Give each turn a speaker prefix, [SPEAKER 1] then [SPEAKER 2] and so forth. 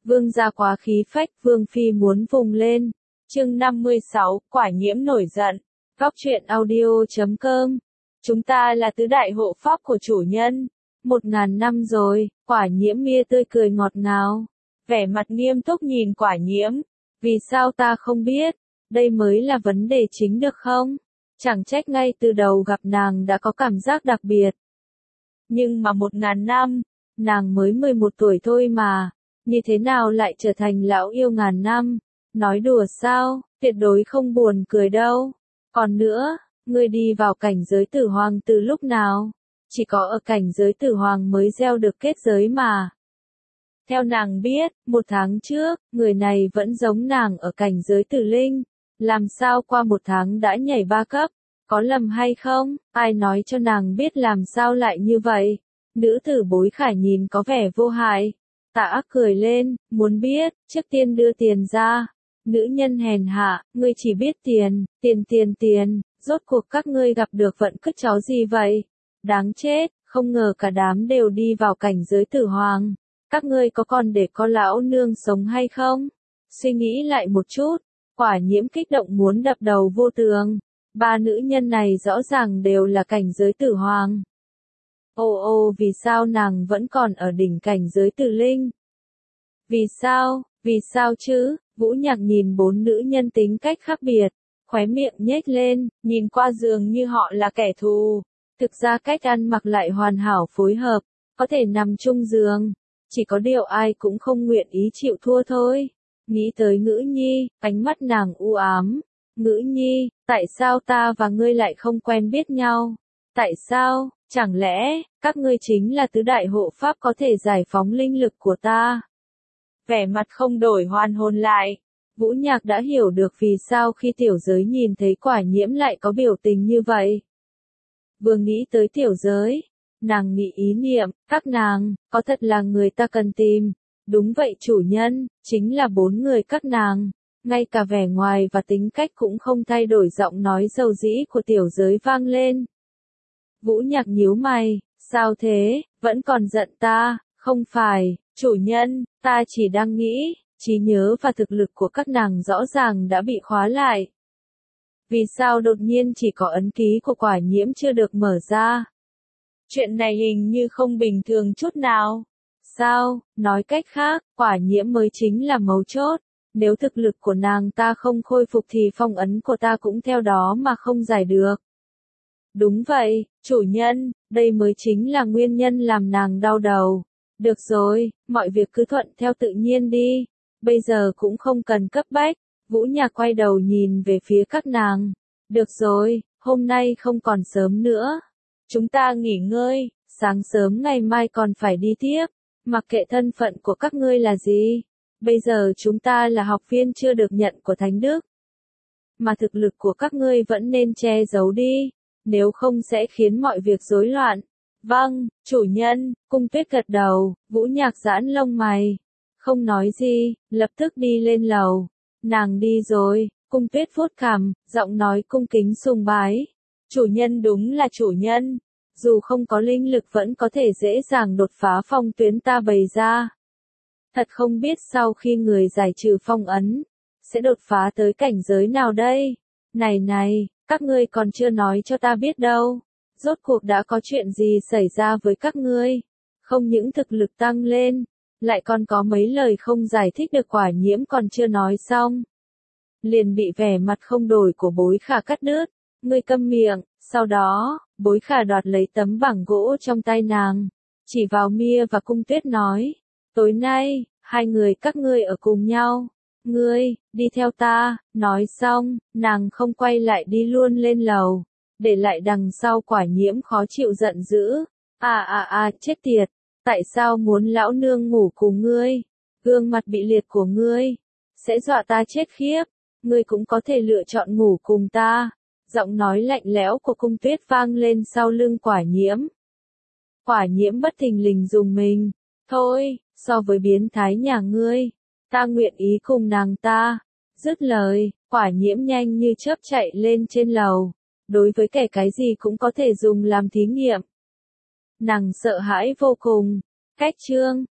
[SPEAKER 1] Vương gia quá khí phách, Vương phi muốn vùng lên. Chương 56, Quả Nhiễm nổi giận. Góc truyện audio.com. Chúng ta là tứ đại hộ pháp của chủ nhân. 1000 năm rồi, Quả Nhiễm mia tươi cười ngọt ngào. Vẻ mặt nghiêm túc nhìn Quả Nhiễm. Vì sao ta không biết? Đây mới là vấn đề chính được không? Chẳng trách ngay từ đầu gặp nàng đã có cảm giác đặc biệt. Nhưng mà 1000 năm, nàng mới 11 tuổi thôi mà. Như thế nào lại trở thành lão yêu ngàn năm? Nói đùa sao, tuyệt đối không buồn cười đâu. Còn nữa, ngươi đi vào cảnh giới tử hoàng từ lúc nào? Chỉ có ở cảnh giới tử hoàng mới gieo được kết giới mà. Theo nàng biết, 1 tháng trước, người này vẫn giống nàng ở cảnh giới tử linh. Làm sao qua 1 tháng đã nhảy 3 cấp? Có lầm hay không? Ai nói cho nàng biết làm sao lại như vậy? Nữ tử Bối Khải nhìn có vẻ vô hại. Tạ Ác cười lên, muốn biết, trước tiên đưa tiền ra. Nữ nhân hèn hạ, ngươi chỉ biết tiền, tiền, rốt cuộc các ngươi gặp được vận cứt chó gì vậy? Đáng chết, không ngờ cả đám đều đi vào cảnh giới tử hoàng. Các ngươi có còn để có lão nương sống hay không? Suy nghĩ lại một chút, Quả Nhiễm kích động muốn đập đầu vô tường. 3 nữ nhân này rõ ràng đều là cảnh giới tử hoàng. Ô vì sao nàng vẫn còn ở đỉnh cảnh giới tử linh? Vì sao chứ? Vũ Nhạc nhìn 4 nữ nhân tính cách khác biệt, khóe miệng nhếch lên, nhìn qua dường như họ là kẻ thù. Thực ra cách ăn mặc lại hoàn hảo phối hợp, có thể nằm chung giường. Chỉ có điều ai cũng không nguyện ý chịu thua thôi. Nghĩ tới Ngữ Nhi, ánh mắt nàng u ám. Ngữ Nhi, tại sao ta và ngươi lại không quen biết nhau? Tại sao, chẳng lẽ, các ngươi chính là tứ đại hộ pháp có thể giải phóng linh lực của ta? Vẻ mặt không đổi hoàn hồn lại. Vũ Nhạc đã hiểu được vì sao khi tiểu giới nhìn thấy Quả Nhiễm lại có biểu tình như vậy. Vừa nghĩ tới tiểu giới, nàng nghĩ ý niệm, các nàng, có thật là người ta cần tìm. Đúng vậy chủ nhân, chính là 4 người các nàng. Ngay cả vẻ ngoài và tính cách cũng không thay đổi, giọng nói dầu dĩ của tiểu giới vang lên. Vũ Nhạc nhíu mày, sao thế, vẫn còn giận ta? Không phải, chủ nhân, ta chỉ đang nghĩ, trí nhớ và thực lực của các nàng rõ ràng đã bị khóa lại. Vì sao đột nhiên chỉ có ấn ký của Quả Nhiễm chưa được mở ra? Chuyện này hình như không bình thường chút nào. Sao, nói cách khác, Quả Nhiễm mới chính là mấu chốt. Nếu thực lực của nàng ta không khôi phục thì phong ấn của ta cũng theo đó mà không giải được. Đúng vậy, chủ nhân, đây mới chính là nguyên nhân làm nàng đau đầu. Được rồi, mọi việc cứ thuận theo tự nhiên đi. Bây giờ cũng không cần cấp bách. Vũ Nhạc quay đầu nhìn về phía các nàng. Được rồi, hôm nay không còn sớm nữa. Chúng ta nghỉ ngơi, sáng sớm ngày mai còn phải đi tiếp. Mặc kệ thân phận của các ngươi là gì. Bây giờ chúng ta là học viên chưa được nhận của Thánh Đức. Mà thực lực của các ngươi vẫn nên che giấu đi. Nếu không sẽ khiến mọi việc rối loạn. Vâng, chủ nhân, Cung Tuyết gật đầu. Vũ Nhạc giãn lông mày. Không nói gì, lập tức đi lên lầu. Nàng đi rồi, Cung Tuyết vuốt cằm, giọng nói cung kính sùng bái. Chủ nhân đúng là chủ nhân. Dù không có linh lực vẫn có thể dễ dàng đột phá phong tuyến ta bày ra. Thật không biết sau khi người giải trừ phong ấn, sẽ đột phá tới cảnh giới nào đây? Này, các ngươi còn chưa nói cho ta biết đâu. Rốt cuộc đã có chuyện gì xảy ra với các ngươi? Không những thực lực tăng lên, lại còn có mấy lời không giải thích được. Quả Nhiễm còn chưa nói xong, liền bị vẻ mặt không đổi của Bối Khả cắt đứt. Ngươi câm miệng. Sau đó, Bối Khả đoạt lấy tấm bảng gỗ trong tay nàng, chỉ vào Mia và Cung Tuyết nói, tối nay, 2 người các ngươi ở cùng nhau. Ngươi, đi theo ta. Nói xong, nàng không quay lại đi luôn lên lầu, để lại đằng sau Quả Nhiễm khó chịu giận dữ. Chết tiệt, tại sao muốn lão nương ngủ cùng ngươi? Gương mặt bị liệt của ngươi sẽ dọa ta chết khiếp. Ngươi cũng có thể lựa chọn ngủ cùng ta. Giọng nói lạnh lẽo của Cung Tuyết vang lên sau lưng Quả Nhiễm. Quả Nhiễm bất thình lình dùng mình. Thôi, so với biến thái nhà ngươi, ta nguyện ý cùng nàng ta. Dứt lời, Quả Nhiễm nhanh như chớp chạy lên trên lầu. Đối với kẻ cái gì cũng có thể dùng làm thí nghiệm, nàng sợ hãi vô cùng. Cách chương